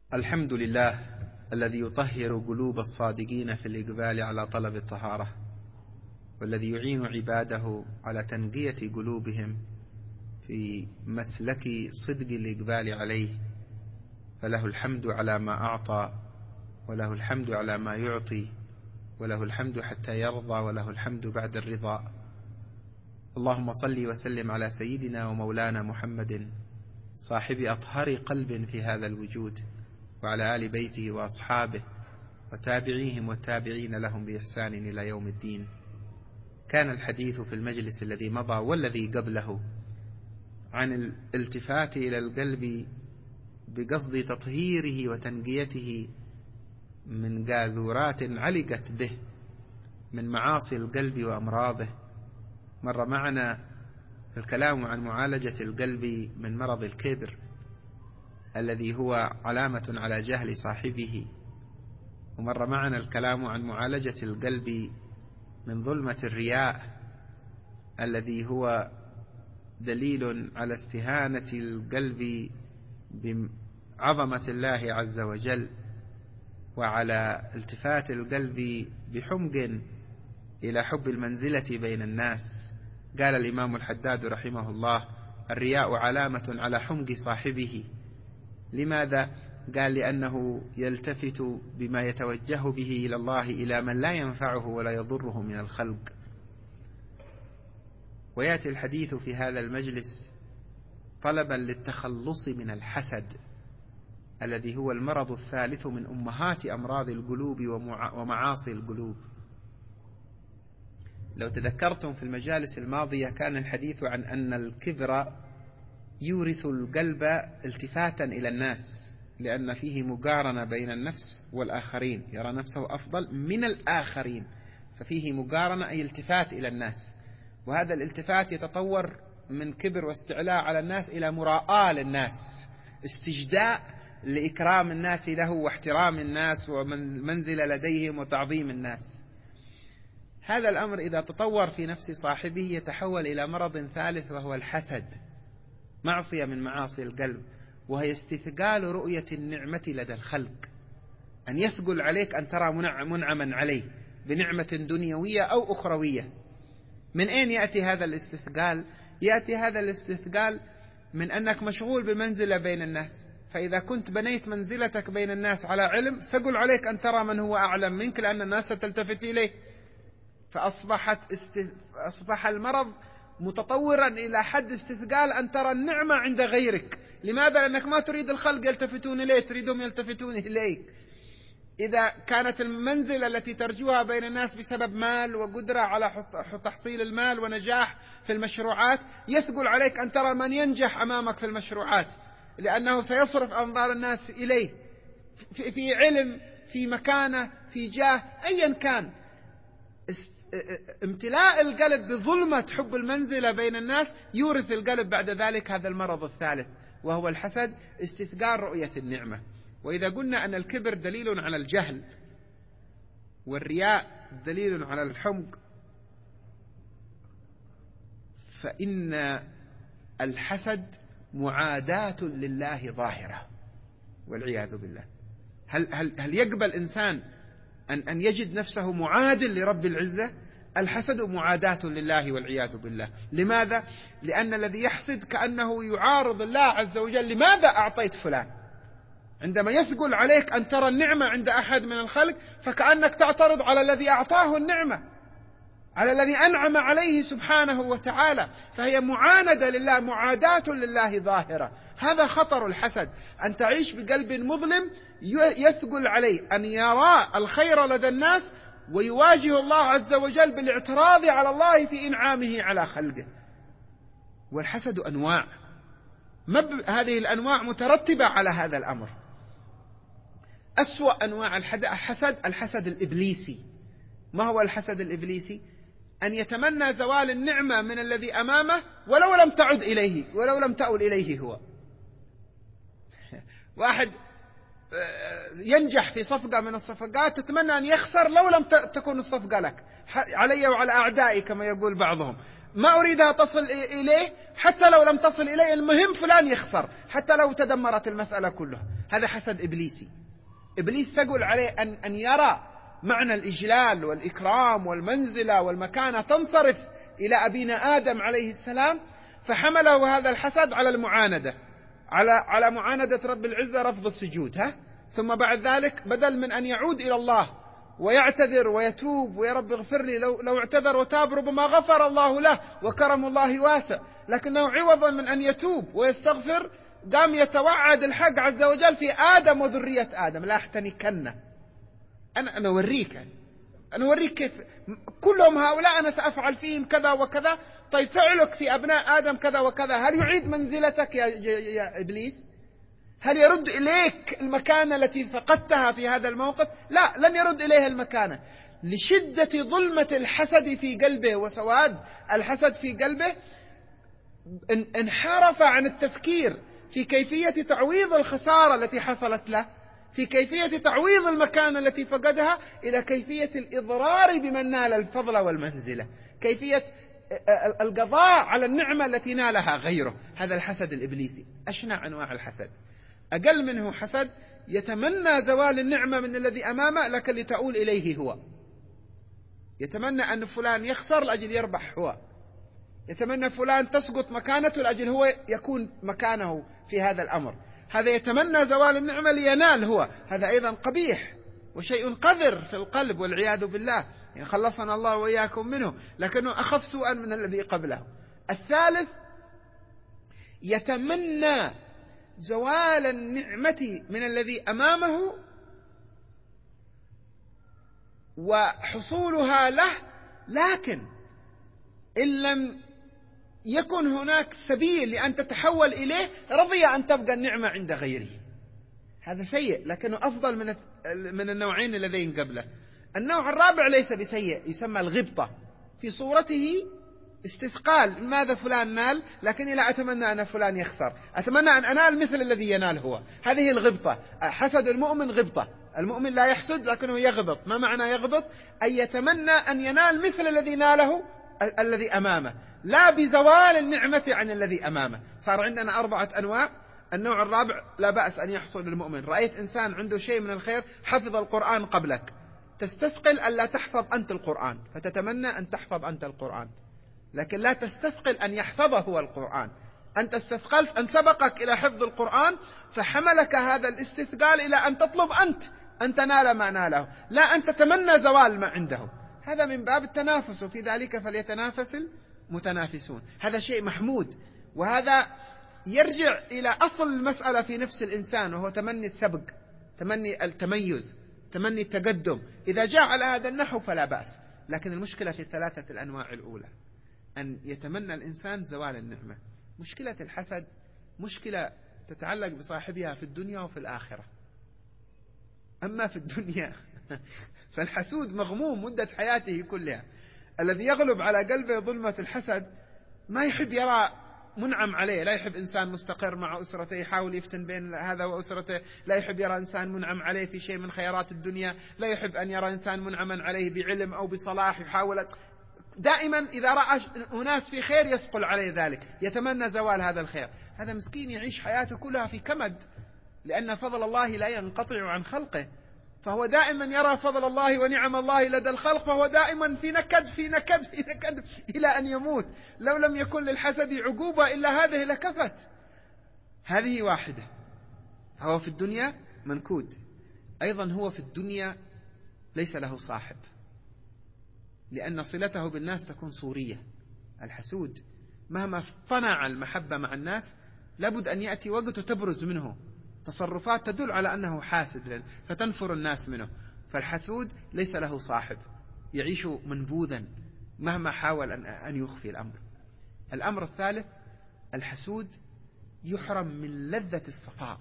الحمد لله الذي يطهر قلوب الصادقين في الإقبال على طلب الطهارة، والذي يعين عباده على تنقية قلوبهم في مسلك صدق الإقبال عليه، فله الحمد على ما أعطى، وله الحمد على ما يعطي، وله الحمد حتى يرضى، وله الحمد بعد الرضا. اللهم صل وسلم على سيدنا ومولانا محمد صاحب أطهر قلب في هذا الوجود، وعلى آل بيته وأصحابه وتابعيهم والتابعين لهم بإحسان إلى يوم الدين. كان الحديث في المجلس الذي مضى والذي قبله عن الالتفات إلى القلب بقصد تطهيره وتنقيته من قاذورات علقت به من معاصي القلب وأمراضه. مر معنا الكلام عن معالجة القلب من مرض الكبر الذي هو علامة على جهل صاحبه، ومر معنا الكلام عن معالجة القلب من ظلمة الرياء الذي هو دليل على استهانة القلب بعظمة الله عز وجل، وعلى التفات القلب بحمق إلى حب المنزلة بين الناس. قال الإمام الحداد رحمه الله: الرياء علامة على حمق صاحبه. لماذا؟ قال: لأنه يلتفت بما يتوجه به إلى الله إلى من لا ينفعه ولا يضره من الخلق. ويأتي الحديث في هذا المجلس طلبا للتخلص من الحسد الذي هو المرض الثالث من أمهات أمراض القلوب ومعاصي القلوب. لو تذكرتم في المجالس الماضية كان الحديث عن أن الكبر يورث القلب التفاتا إلى الناس، لأن فيه مقارنة بين النفس والآخرين، يرى نفسه أفضل من الآخرين، ففيه مقارنة أي التفات إلى الناس. وهذا الالتفات يتطور من كبر واستعلاء على الناس إلى مراءة للناس، استجداء لإكرام الناس له واحترام الناس ومنزل لديهم وتعظيم الناس. هذا الأمر إذا تطور في نفس صاحبه يتحول إلى مرض ثالث وهو الحسد، معصية من معاصي القلب، وهي استثقال رؤية النعمة لدى الخلق، أن يثقل عليك أن ترى منعما عليه بنعمة دنيوية أو أخروية. من أين يأتي هذا الاستثقال؟ يأتي هذا الاستثقال من أنك مشغول بمنزلة بين الناس، فإذا كنت بنيت منزلتك بين الناس على علم ثقل عليك أن ترى من هو أعلم منك، لأن الناس ستلتفت إليه، فأصبح المرض متطورا إلى حد استثقال أن ترى النعمة عند غيرك. لماذا؟ لأنك ما تريد الخلق يلتفتون إليه، تريدهم يلتفتون إليك. إذا كانت المنزلة التي ترجوها بين الناس بسبب مال وقدرة على تحصيل المال ونجاح في المشروعات، يثقل عليك أن ترى من ينجح أمامك في المشروعات، لأنه سيصرف أنظار الناس إليه في علم، في مكانة، في جاه، أيا كان. امتلاء القلب بظلمة حب المنزلة بين الناس يورث القلب بعد ذلك هذا المرض الثالث، وهو الحسد، استثقال رؤية النعمة. وإذا قلنا أن الكبر دليل على الجهل، والرياء دليل على الحمق، فإن الحسد معاداة لله ظاهرة والعياذ بالله. هل يقبل إنسان أن يجد نفسه معادل لرب العزة؟ الحسد معاداة لله والعياذ بالله. لماذا؟ لأن الذي يحسد كأنه يعارض الله عز وجل. لماذا أعطيت فلان؟ عندما يثقل عليك أن ترى النعمة عند أحد من الخلق فكأنك تعترض على الذي أعطاه النعمة، على الذي أنعم عليه سبحانه وتعالى، فهي معاندة لله، معاداة لله ظاهرة. هذا خطر الحسد، أن تعيش بقلب مظلم يثقل عليه أن يرى الخير لدى الناس ويواجه الله عز وجل بالاعتراض على الله في إنعامه على خلقه. والحسد أنواع، هذه الأنواع مترتبة على هذا الأمر. أسوأ أنواع الحسد الإبليسي. ما هو الحسد الإبليسي؟ أن يتمنى زوال النعمة من الذي أمامه ولو لم تعد إليه، ولو لم تؤل إليه هو. واحد ينجح في صفقة من الصفقات تتمنى أن يخسر لو لم تكن الصفقة لك، علي وعلى أعدائي كما يقول بعضهم. ما أريدها تصل إليه، حتى لو لم تصل إليه المهم فلان يخسر، حتى لو تدمرت المسألة كلها. هذا حسد إبليسي. إبليس ثقل عليه أن يرى معنى الإجلال والإكرام والمنزلة والمكانة تنصرف إلى أبينا آدم عليه السلام، فحمله هذا الحسد على المعاندة، على معاندة رب العزة، رفض السجود. ثم بعد ذلك بدل من أن يعود إلى الله ويعتذر ويتوب ويا رب اغفر لي، لو اعتذر وتاب ربما غفر الله له وكرم الله واسع، لكنه عوضا من أن يتوب ويستغفر قام يتوعد الحق عز وجل في آدم وذرية آدم: لا أحتنكن، أنا أوريك كيف كلهم هؤلاء أنا سأفعل فيهم كذا وكذا. طيب فعلك في أبناء آدم كذا وكذا، هل يعيد منزلتك يا إبليس؟ هل يرد إليك المكانة التي فقدتها في هذا الموقف؟ لا، لن يرد إليها المكانة. لشدة ظلمة الحسد في قلبه وسواد الحسد في قلبه انحرف عن التفكير في كيفية تعويض الخسارة التي حصلت له، في كيفية تعويض المكانة التي فقدها، إلى كيفية الإضرار بمن نال الفضل والمنزلة، كيفية القضاء على النعمة التي نالها غيره. هذا الحسد الإبليسي أشنع أنواع الحسد. أقل منه حسد يتمنى زوال النعمة من الذي أمامه لكن لتؤول إليه هو، يتمنى أن فلان يخسر لأجل يربح هو، يتمنى فلان تسقط مكانته لأجل هو يكون مكانه في هذا الأمر. هذا يتمنى زوال النعمة لينال هو. هذا أيضا قبيح وشيء قذر في القلب والعياذ بالله، يعني خلصنا الله وإياكم منه، لكنه أخف سوءا من الذي قبله. الثالث يتمنى زوال النعمة من الذي أمامه وحصولها له، لكن إن لم يكن هناك سبيل لأن تتحول إليه رضي أن تبقى النعمة عند غيره. هذا سيء لكنه أفضل من النوعين اللذين قبله. النوع الرابع ليس بسيء، يسمى الغبطة، في صورته استثقال: ماذا فلان نال لكني لا أتمنى أن فلان يخسر، أتمنى أن أنال مثل الذي ينال هو. هذه الغبطة. حسد المؤمن غبطة. المؤمن لا يحسد لكنه يغبط. ما معنى يغبط؟ أن يتمنى أن ينال مثل الذي ناله الذي أمامه، لا بزوال النعمة عن الذي أمامه. صار عندنا 4 أنواع. النوع الرابع لا بأس أن يحصل للمؤمن. رأيت إنسان عنده شيء من الخير، حفظ القرآن قبلك، تستثقل أن لا تحفظ أنت القرآن، فتتمنى أن تحفظ أنت القرآن، لكن لا تستثقل أن يحفظه هو القرآن. أنت استثقلت أن سبقك إلى حفظ القرآن فحملك هذا الاستثقال إلى أن تطلب أن تنال ما ناله، لا أن تتمنى زوال ما عنده. هذا من باب التنافس، وفي ذلك فليتنافس المتنافسون. هذا شيء محمود، وهذا يرجع إلى أصل المسألة في نفس الإنسان، وهو تمني السبق، تمني التميز، تمني التقدم. إذا جاء على هذا النحو فلا بأس، لكن المشكلة في الثلاثة الأنواع الأولى، أن يتمنى الإنسان زوال النعمة. مشكلة الحسد مشكلة تتعلق بصاحبها في الدنيا وفي الآخرة. أما في الدنيا فالحسود مغموم مدة حياته كلها. الذي يغلب على قلبه ظلمة الحسد ما يحب يرى منعم عليه، لا يحب إنسان مستقر مع أسرته يحاول يفتن بين هذا وأسرته، لا يحب يرى إنسان منعم عليه في شيء من خيرات الدنيا، لا يحب أن يرى إنسان منعما عليه بعلم أو بصلاح، يحاول دائما إذا رأى أناس في خير يثقل عليه ذلك، يتمنى زوال هذا الخير. هذا مسكين يعيش حياته كلها في كمد، لأن فضل الله لا ينقطع عن خلقه، فهو دائما يرى فضل الله ونعم الله لدى الخلق، فهو دائما في نكد في نكد في نكد إلى أن يموت. لو لم يكن للحسد عقوبة إلا هذه لكفت. هذه واحدة. هو في الدنيا منكود. أيضا هو في الدنيا ليس له صاحب، لأن صلته بالناس تكون صورية. الحسود مهما اصطنع المحبة مع الناس لابد أن يأتي وقت تبرز منه تصرفات تدل على أنه حاسد فتنفر الناس منه. فالحسود ليس له صاحب، يعيش منبوذا مهما حاول أن يخفي الأمر. الأمر الثالث: الحسود يحرم من لذة الصفاء.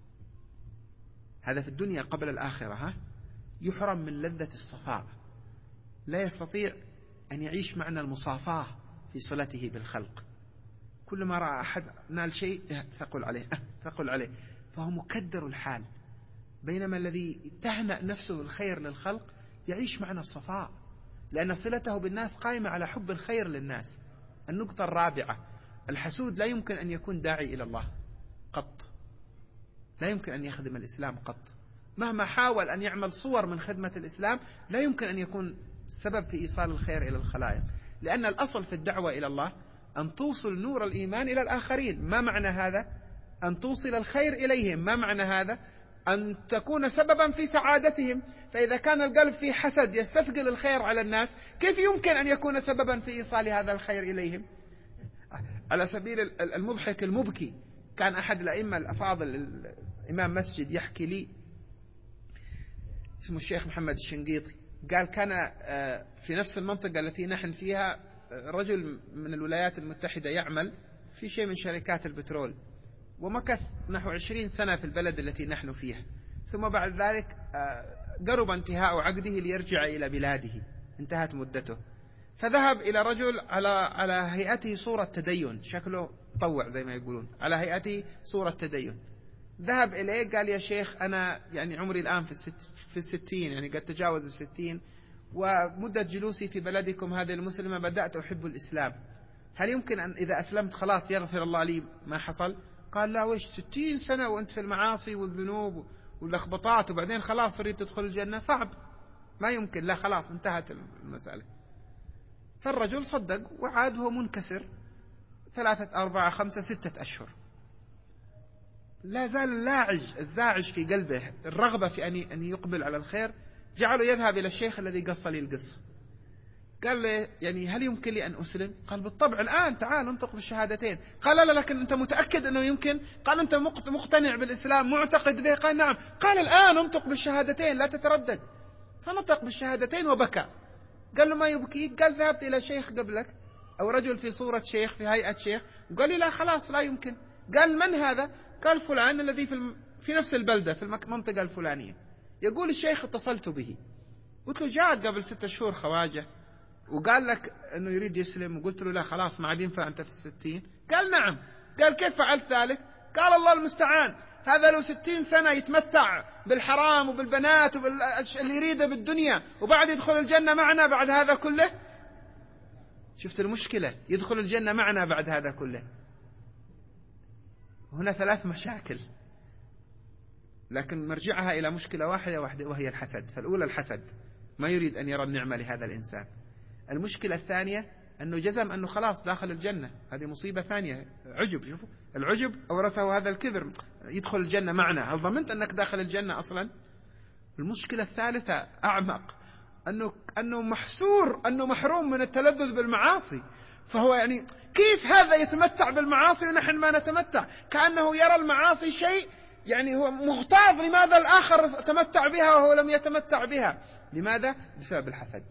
هذا في الدنيا قبل الآخرة. يحرم من لذة الصفاء، لا يستطيع أن يعيش معنى المصافاة في صلته بالخلق. كل ما رأى أحد نال شيء ثقل عليه، فهو مكدر الحال. بينما الذي تهنأ نفسه الخير للخلق يعيش معنى الصفاء، لأن صلته بالناس قائمة على حب الخير للناس. النقطة الرابعة: الحسود لا يمكن أن يكون داعي إلى الله قط، لا يمكن أن يخدم الإسلام قط. مهما حاول أن يعمل صور من خدمة الإسلام لا يمكن أن يكون سبب في إيصال الخير إلى الخلائق، لأن الأصل في الدعوة إلى الله أن توصل نور الإيمان إلى الآخرين. ما معنى هذا؟ أن توصل الخير إليهم. ما معنى هذا؟ أن تكون سببا في سعادتهم. فإذا كان القلب فيه حسد يستثقل الخير على الناس، كيف يمكن أن يكون سببا في إيصال هذا الخير إليهم؟ على سبيل المضحك المبكي، كان أحد الأئمة الأفاضل إمام مسجد يحكي لي، اسمه الشيخ محمد الشنقيطي، قال كان في نفس المنطقة التي نحن فيها رجل من الولايات المتحدة يعمل في شيء من شركات البترول، ومكث نحو 20 سنة في البلد التي نحن فيها، ثم بعد ذلك قرب انتهاء عقده ليرجع إلى بلاده، انتهت مدته، فذهب إلى رجل على هيئته صورة تدين، شكله طوع زي ما يقولون، على هيئته صورة تدين. ذهب إليه قال: يا شيخ، أنا يعني عمري الآن في 60، يعني قد تجاوز 60، ومدة جلوسي في بلدكم هذه المسلمة بدأت أحب الإسلام، هل يمكن أن إذا أسلمت خلاص يغفر الله لي ما حصل؟ قال: لا، وش 60 سنة وأنت في المعاصي والذنوب واللخبطات وبعدين خلاص تريد تدخل الجنة؟ صعب، ما يمكن، لا خلاص انتهت المسألة. فالرجل صدق وعاد هو منكسر 3 4 5 6 أشهر، لا زال الزاعج في قلبه، الرغبة في أن يقبل على الخير جعله يذهب إلى الشيخ الذي قص لي القصة. قال له: يعني هل يمكن لي أن أسلم؟ قال: بالطبع، الآن تعال انطق بالشهادتين. قال: لا، لكن أنت متأكد أنه يمكن؟ قال: أنت مقتنع بالإسلام، معتقد به؟ قال: نعم. قال: الآن انطق بالشهادتين، لا تتردد. فنطق بالشهادتين وبكى. قال له: ما يبكيك؟ قال: ذهبت إلى شيخ قبلك، أو رجل في صورة شيخ في هيئة شيخ، وقال لي لا خلاص لا يمكن. قال: من هذا؟ قال: فلان الذي في نفس البلدة في المنطقة الفلانية. يقول الشيخ: اتصلت به، قلت له: جاء قبل 6 شهور خواجة وقال لك أنه يريد يسلم، وقلت له: لا خلاص ما عاد ينفع، أنت في 60. قال: نعم. قال: كيف فعلت ذلك؟ قال: الله المستعان، هذا لو 60 سنة يتمتع بالحرام وبالبنات اللي يريده بالدنيا، وبعد يدخل الجنة معنا بعد هذا كله. شفت المشكلة؟ يدخل الجنة معنا بعد هذا كله. هنا 3 مشاكل، لكن مرجعها إلى مشكلة واحدة وهي الحسد. فالأولى الحسد، ما يريد أن يرى النعمة لهذا الإنسان. المشكلة الثانية أنه جزم أنه خلاص داخل الجنة، هذه مصيبة ثانية. عجب، شوفوا العجب أورثه هذا الكبر، يدخل الجنة معنا، هل ضمنت أنك داخل الجنة أصلا؟ المشكلة الثالثة أعمق، أنه محسور، أنه محروم من التلذذ بالمعاصي. فهو يعني كيف هذا يتمتع بالمعاصي ونحن ما نتمتع؟ كأنه يرى المعاصي شيء يعني هو مغتاظ، لماذا الآخر تمتع بها وهو لم يتمتع بها؟ لماذا؟ بسبب الحسد.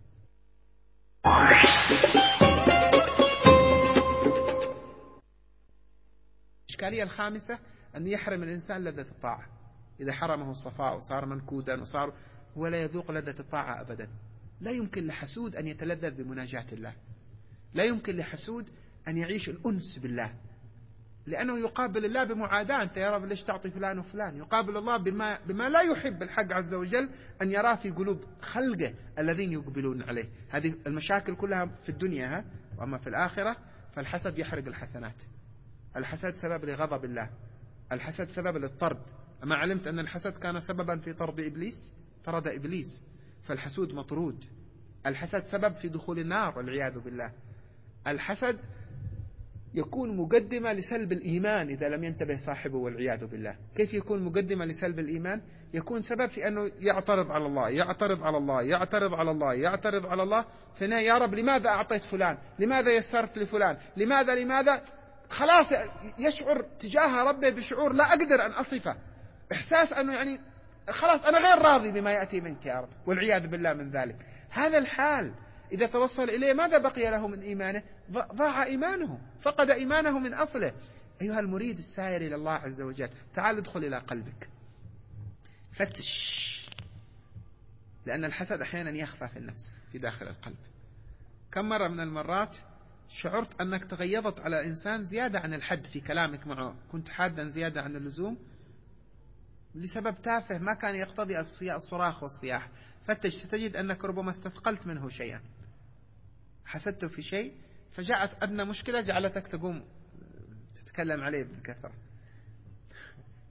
الإشكالية الخامسة أن يحرم الإنسان لذة الطاعة. إذا حرمه الصفاء وصار منكودا وصار هو لا يذوق لذة الطاعة أبدا. لا يمكن لحسود أن يتلذذ بمناجاة الله، لا يمكن لحسود أن يعيش الأنس بالله، لأنه يقابل الله بمعاداة. أنت يا رب ليش تعطي فلان وفلان؟ يقابل الله بما لا يحب الحق عز وجل أن يراه في قلوب خلقه الذين يقبلون عليه. هذه المشاكل كلها في الدنيا، وأما في الآخرة فالحسد يحرق الحسنات. الحسد سبب لغضب الله، الحسد سبب للطرد. أما علمت أن الحسد كان سببا في طرد إبليس؟ طرد إبليس، فالحسود مطرود. الحسد سبب في دخول النار والعياذ بالله. الحسد يكون مقدمة لسلب الإيمان إذا لم ينتبه صاحبه والعياذ بالله. كيف يكون مقدمة لسلب الإيمان؟ يكون سبب في أنه يعترض على الله، يعترض على الله، يعترض على الله، يعترض على الله. فهنا يا رب لماذا أعطيت فلان؟ لماذا يسرت لفلان؟ لماذا؟ خلاص يشعر تجاه ربه بشعور لا أقدر أن أصفه، إحساس أنه يعني خلاص أنا غير راضي بما يأتي منك يا رب، والعياذ بالله من ذلك. هذا الحال إذا توصل إليه ماذا بقي له من إيمانه؟ ضاع إيمانه، فقد إيمانه من أصله. أيها المريد السائر إلى الله عز وجل، تعال ادخل إلى قلبك، فتش، لأن الحسد أحيانا يخفى في النفس في داخل القلب. كم مرة من المرات شعرت أنك تغيظت على إنسان زيادة عن الحد في كلامك معه، كنت حادا زيادة عن اللزوم لسبب تافه ما كان يقتضي الصراخ والصياح. فتش ستجد أنك ربما استثقلت منه شيئا، حسدته في شيء فجاءت أدنى مشكلة جعلتك تقوم تتكلم عليه بكثرة.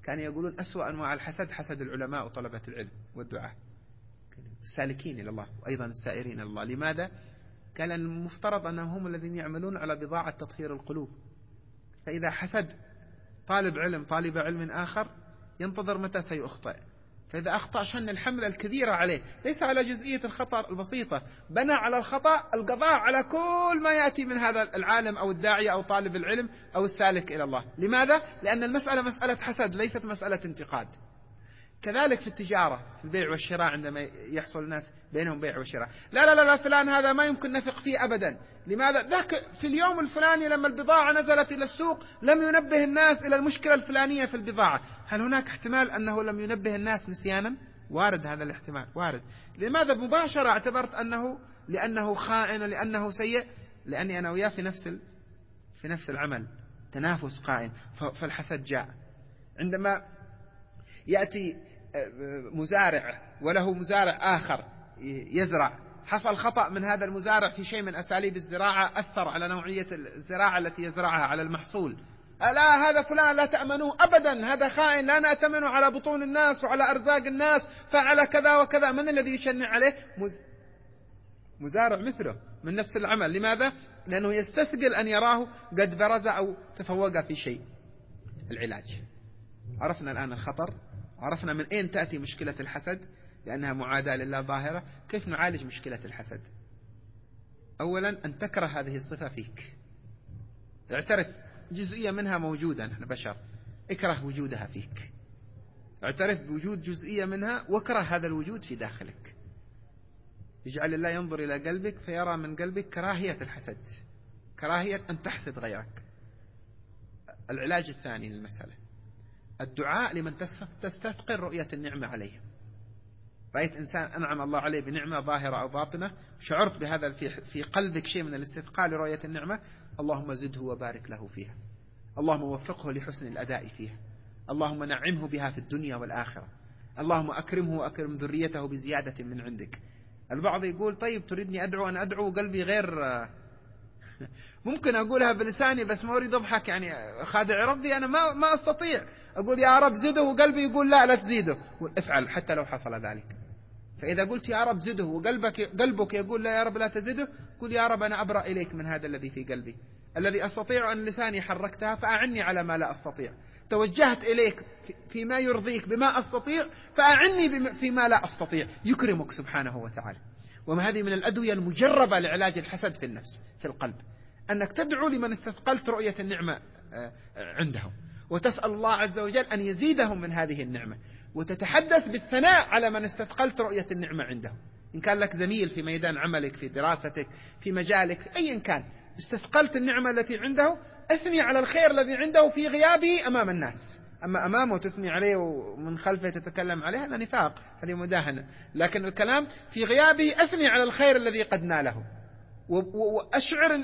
كانوا يقولون أسوأ أنواع الحسد حسد العلماء وطلبة العلم والدعاء السالكين إلى الله وأيضا السائرين إلى الله. لماذا؟ قال أن المفترض أنهم هم الذين يعملون على بضاعة تطهير القلوب، فإذا حسد طالب علم آخر ينتظر متى سيخطئ، فإذا أخطأ شن الحملة الكبيرة عليه، ليس على جزئية الخطأ البسيطة، بنى على الخطأ القضاء على كل ما يأتي من هذا العالم أو الداعية أو طالب العلم أو السالك إلى الله. لماذا؟ لأن المسألة مسألة حسد ليست مسألة انتقاد. كذلك في التجارة، في البيع والشراء، عندما يحصل الناس بينهم بيع وشراء، لا فلان هذا ما يمكن نثق فيه أبدا. لماذا؟ ذاك في اليوم الفلاني لما البضاعة نزلت إلى السوق لم ينبه الناس إلى المشكلة الفلانية في البضاعة. هل هناك احتمال أنه لم ينبه الناس نسيانا؟ وارد هذا الاحتمال، وارد. لماذا مباشرة اعتبرت لأنه خائن، لأنه سيء؟ لأني أنا وياه في نفس العمل، تنافس قائم، فالحسد جاء. عندما يأتي مزارع وله مزارع آخر يزرع، حصل خطأ من هذا المزارع في شيء من أساليب الزراعة أثر على نوعية الزراعة التي يزرعها، على المحصول. لا، هذا فلان لا تأمنوه أبدا، هذا خائن، لا نأتمنه على بطون الناس وعلى أرزاق الناس، فعلى كذا وكذا. من الذي يشنع عليه؟ مزارع مثله من نفس العمل. لماذا؟ لأنه يستثقل أن يراه قد برز أو تفوق في شيء. العلاج، عرفنا الآن الخطر، عرفنا من أين تأتي مشكلة الحسد، لأنها معاداة لله ظاهرة. كيف نعالج مشكلة الحسد؟ أولا أن تكره هذه الصفة فيك، اعترف جزئية منها موجودة، نحن بشر، اكره وجودها فيك، اعترف بوجود جزئية منها واكره هذا الوجود في داخلك. يجعل الله ينظر إلى قلبك فيرى من قلبك كراهية الحسد، كراهية أن تحسد غيرك. العلاج الثاني للمسألة الدعاء لمن تستثقل رؤية النعمة عليه. رأيت إنسان أنعم الله عليه بنعمة ظاهرة أو باطنة، شعرت بهذا في قلبك شيء من الاستثقال لرؤية النعمة، اللهم زده وبارك له فيها، اللهم وفقه لحسن الأداء فيها، اللهم نعمه بها في الدنيا والآخرة، اللهم أكرمه وأكرم ذريته بزيادة من عندك. البعض يقول طيب تريدني أدعو، أنا أدعو قلبي غير ممكن أقولها بلساني بس ما أريد أضحك، يعني خادع ربي أنا ما أستطيع أقول يا رب زده وقلبي يقول لا تزيده. افعل حتى لو حصل ذلك. فإذا قلت يا رب زده وقلبك يقول لا يا رب لا تزده، قل يا رب أنا أبرأ إليك من هذا الذي في قلبي، الذي أستطيع أن لساني حركتها فأعني على ما لا أستطيع، توجهت إليك فيما يرضيك بما أستطيع فأعني فيما لا أستطيع. يكرمك سبحانه وتعالى. وما هذه من الأدوية المجربة لعلاج الحسد في النفس في القلب، أنك تدعو لمن استثقلت رؤية النعمة عندهم، وتسأل الله عز وجل أن يزيدهم من هذه النعمة، وتتحدث بالثناء على من استثقلت رؤية النعمة عنده. إن كان لك زميل في ميدان عملك، في دراستك، في مجالك، أيا كان، استثقلت النعمة التي عنده، أثني على الخير الذي عنده في غيابه أمام الناس. أما أمامه تثني عليه ومن خلفه تتكلم عليه، هذا نفاق، هذه مداهنة. لكن الكلام في غيابه أثني على الخير الذي قد ناله، وأشعر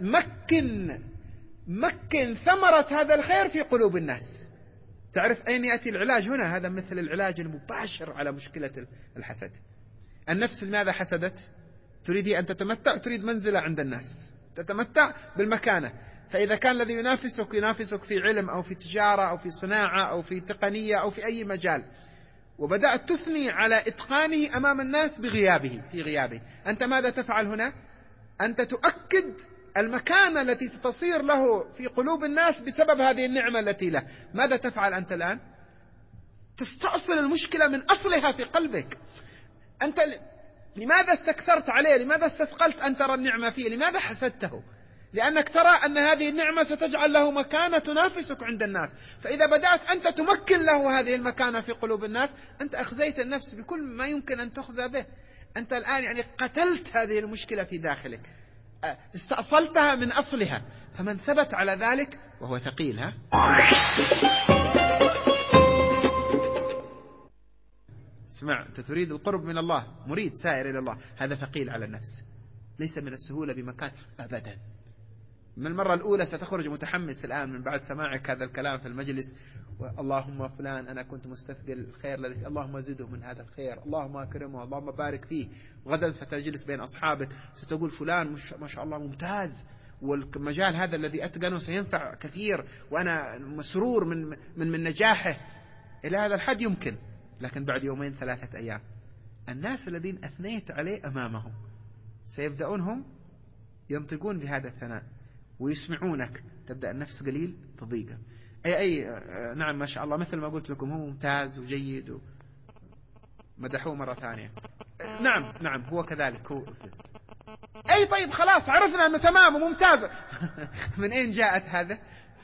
مكن ثمرة هذا الخير في قلوب الناس. تعرف أين يأتي العلاج هنا؟ هذا مثل العلاج المباشر على مشكلة الحسد. النفس لماذا حسدت؟ تريد أن تتمتع، تريد منزلة عند الناس، تتمتع بالمكانة. فإذا كان الذي ينافسك في علم أو في تجارة أو في صناعة أو في تقنية أو في أي مجال، وبدأت تثني على إتقانه أمام الناس في غيابه، أنت ماذا تفعل هنا؟ أنت تؤكد المكانة التي ستصير له في قلوب الناس بسبب هذه النعمة التي له. ماذا تفعل أنت الآن؟ تستأصل المشكلة من أصلها في قلبك. أنت لماذا استكثرت عليه؟ لماذا استثقلت أن ترى النعمة فيه؟ لماذا حسدته؟ لأنك ترى أن هذه النعمة ستجعل له مكانة تنافسك عند الناس. فإذا بدأت أنت تمكن له هذه المكانة في قلوب الناس، أنت أخزيت النفس بكل ما يمكن أن تخزى به. أنت الآن يعني قتلت هذه المشكلة في داخلك، استأصلتها من أصلها. فمن ثبت على ذلك وهو ثقيل، اسمع، أنت تريد القرب من الله، مريد سائر إلى الله، هذا ثقيل على النفس، ليس من السهولة بمكان أبدا. من المرة الأولى ستخرج متحمس الآن من بعد سماعك هذا الكلام في المجلس، اللهم فلان أنا كنت مستثقل الخير الذي، اللهم زده من هذا الخير، اللهم أكرمه، اللهم بارك فيه. وغدا ستجلس بين أصحابك ستقول فلان ما شاء الله ممتاز، والمجال هذا الذي أتقنه سينفع كثير، وأنا مسرور من نجاحه. إلى هذا الحد يمكن، لكن بعد 2 3 أيام الناس الذين أثنيت عليه أمامهم سيبدأون هم ينطقون بهذا الثناء ويسمعونك، تبدأ النفس قليل تضيق. نعم ما شاء الله، مثل ما قلت لكم هو ممتاز وجيد، مدحوه مرة ثانية، نعم هو كذلك، هو طيب خلاص عرفنا أنه تمام وممتاز. من أين جاءت هذا؟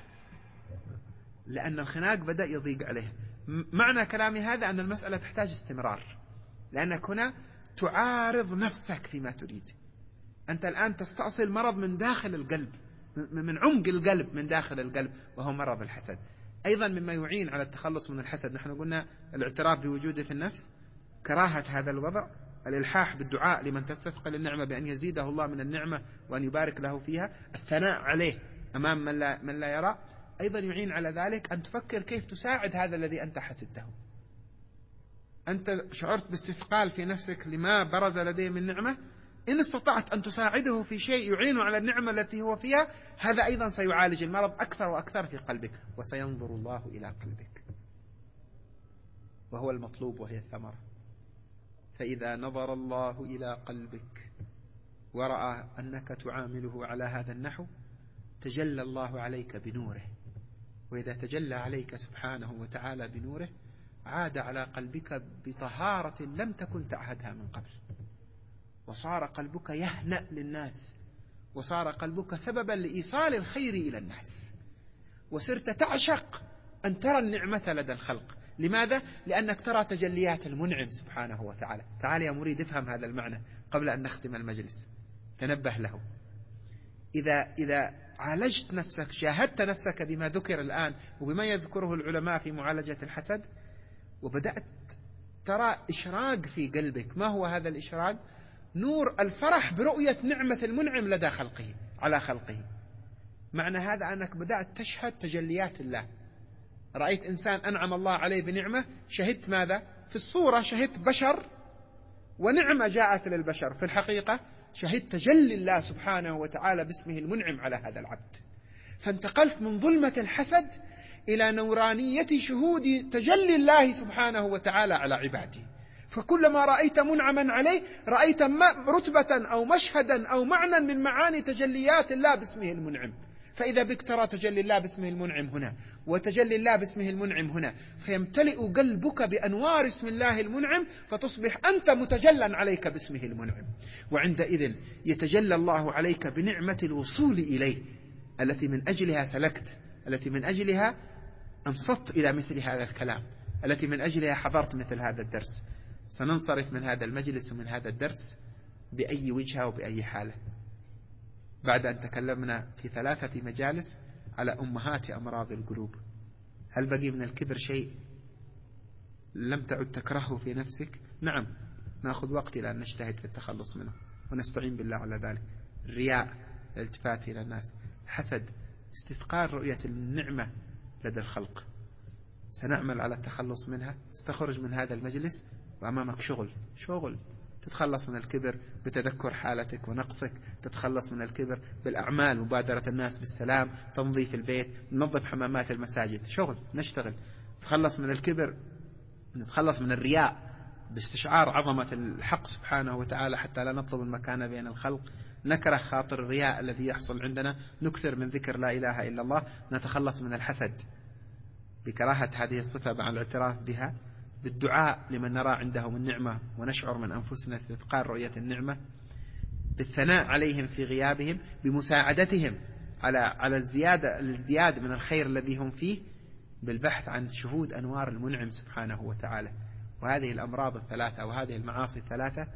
لأن الخناق بدأ يضيق عليه. معنى كلامي هذا أن المسألة تحتاج استمرار، لأنك هنا تعارض نفسك فيما تريد. أنت الآن تستأصل مرض من داخل القلب، من عمق القلب، من داخل القلب، وهو مرض الحسد. أيضا مما يعين على التخلص من الحسد، نحن قلنا الاعتراف بوجوده في النفس، كراهة هذا الوضع، الإلحاح بالدعاء لمن تستثقل النعمة بأن يزيده الله من النعمة وأن يبارك له فيها، الثناء عليه أمام من لا يرى. أيضا يعين على ذلك أن تفكر كيف تساعد هذا الذي أنت حسدته. أنت شعرت باستثقال في نفسك لما برز لديه من نعمة، إن استطعت أن تساعده في شيء يعينه على النعمة التي هو فيها، هذا أيضا سيعالج المرض أكثر وأكثر في قلبك، وسينظر الله إلى قلبك، وهو المطلوب وهي الثمرة. فإذا نظر الله إلى قلبك ورأى أنك تعامله على هذا النحو، تجلى الله عليك بنوره. وإذا تجلى عليك سبحانه وتعالى بنوره، عاد على قلبك بطهارة لم تكن تعهدها من قبل، وصار قلبك يهنأ للناس، وصار قلبك سببا لإيصال الخير إلى الناس، وصرت تعشق أن ترى النعمة لدى الخلق. لماذا؟ لأنك ترى تجليات المنعم سبحانه وتعالى. تعال يا مريد افهم هذا المعنى قبل أن نختم المجلس، تنبه له. إذا عالجت نفسك، شاهدت نفسك بما ذكر الآن وبما يذكره العلماء في معالجة الحسد، وبدأت ترى إشراق في قلبك. ما هو هذا الإشراق؟ نور الفرح برؤية نعمة المنعم لدى خلقه على خلقه. معنى هذا أنك بدأت تشهد تجليات الله. رأيت إنسان أنعم الله عليه بنعمة، شهدت ماذا؟ في الصورة شهدت بشر ونعمة جاءت للبشر، في الحقيقة شهدت تجلي الله سبحانه وتعالى باسمه المنعم على هذا العبد. فانتقلت من ظلمة الحسد إلى نورانية شهود تجلي الله سبحانه وتعالى على عباده. فكلما رأيت منعما عليه رأيت رتبة أو مشهدا أو معنى من معاني تجليات الله باسمه المنعم. فإذا بك ترى تجلي الله باسمه المنعم هنا وتجلي الله باسمه المنعم هنا، فيمتلئ قلبك بأنوار اسم الله المنعم، فتصبح أنت متجلا عليك باسمه المنعم. وعندئذ يتجلى الله عليك بنعمة الوصول إليه، التي من أجلها سلكت، التي من أجلها أنصت إلى مثل هذا الكلام، التي من أجلها حضرت مثل هذا الدرس. سننصرف من هذا المجلس ومن هذا الدرس بأي وجهة وبأي حالة، بعد أن تكلمنا في 3 مجالس على أمهات أمراض القلوب. هل بقي من الكبر شيء لم تعد تكرهه في نفسك؟ نعم، نأخذ وقت إلى أن نجتهد في التخلص منه ونستعين بالله على ذلك. الرياء، الالتفات إلى الناس، حسد، استثقال رؤية النعمة لدى الخلق، سنعمل على التخلص منها. ستخرج من هذا المجلس وأمامك شغل. تتخلص من الكبر بتذكر حالتك ونقصك، تتخلص من الكبر بالأعمال، مبادرة الناس بالسلام، تنظيف البيت، ننظف حمامات المساجد، شغل نشتغل. تتخلص من الكبر، نتخلص من الرياء باستشعار عظمة الحق سبحانه وتعالى حتى لا نطلب المكانة بين الخلق، نكره خاطر الرياء الذي يحصل عندنا، نكثر من ذكر لا إله إلا الله. نتخلص من الحسد بكراهة هذه الصفة مع الاعتراف بها، بالدعاء لمن نرى عنده من نعمة ونشعر من أنفسنا استثقال رؤية النعمة، بالثناء عليهم في غيابهم، بمساعدتهم على الازدياد من الخير الذي هم فيه، بالبحث عن شهود أنوار المنعم سبحانه وتعالى. وهذه الأمراض 3 وهذه المعاصي 3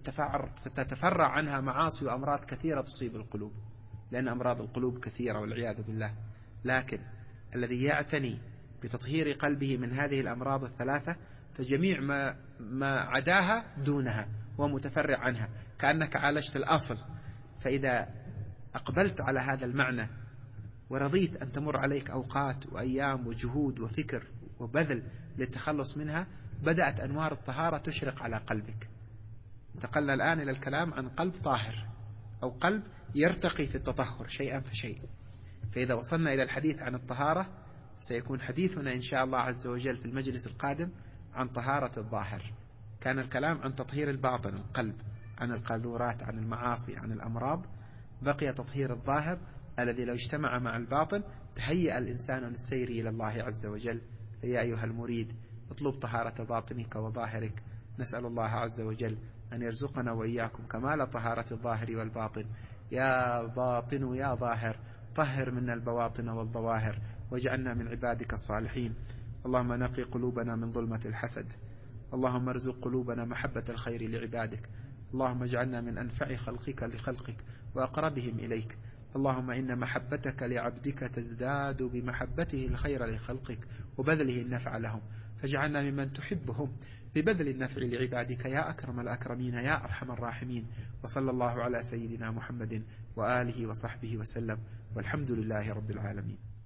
تتفرع عنها معاصي وأمراض كثيرة تصيب القلوب، لأن أمراض القلوب كثيرة والعياذ بالله. لكن الذي يعتني بتطهير قلبه من هذه الأمراض 3 فجميع ما عداها دونها ومتفرع عنها، كأنك عالجت الأصل. فإذا أقبلت على هذا المعنى ورضيت أن تمر عليك أوقات وأيام وجهود وفكر وبذل للتخلص منها، بدأت أنوار الطهارة تشرق على قلبك. انتقلنا الآن إلى الكلام عن قلب طاهر أو قلب يرتقي في التطهر شيئا فشيء. فإذا وصلنا إلى الحديث عن الطهارة سيكون حديثنا إن شاء الله عز وجل في المجلس القادم عن طهارة الظاهر. كان الكلام عن تطهير الباطن، القلب، عن القاذورات، عن المعاصي، عن الأمراض. بقي تطهير الظاهر الذي لو اجتمع مع الباطن تهيأ الإنسان للسير إلى الله عز وجل. فيا أيها المريد اطلب طهارة باطنك وظاهرك. نسأل الله عز وجل أن يرزقنا وإياكم كمال طهارة الظاهر والباطن. يا باطن يا ظاهر طهر منا البواطن والظواهر، واجعلنا من عبادك الصالحين. اللهم نقي قلوبنا من ظلمة الحسد. اللهم ارزق قلوبنا محبة الخير لعبادك. اللهم اجعلنا من أنفع خلقك لخلقك وأقربهم إليك. اللهم إن محبتك لعبدك تزداد بمحبته الخير لخلقك وبذله النفع لهم، فاجعلنا ممن تحبهم ببذل النفع لعبادك يا أكرم الأكرمين يا أرحم الراحمين. وصلى الله على سيدنا محمد وآله وصحبه وسلم، والحمد لله رب العالمين.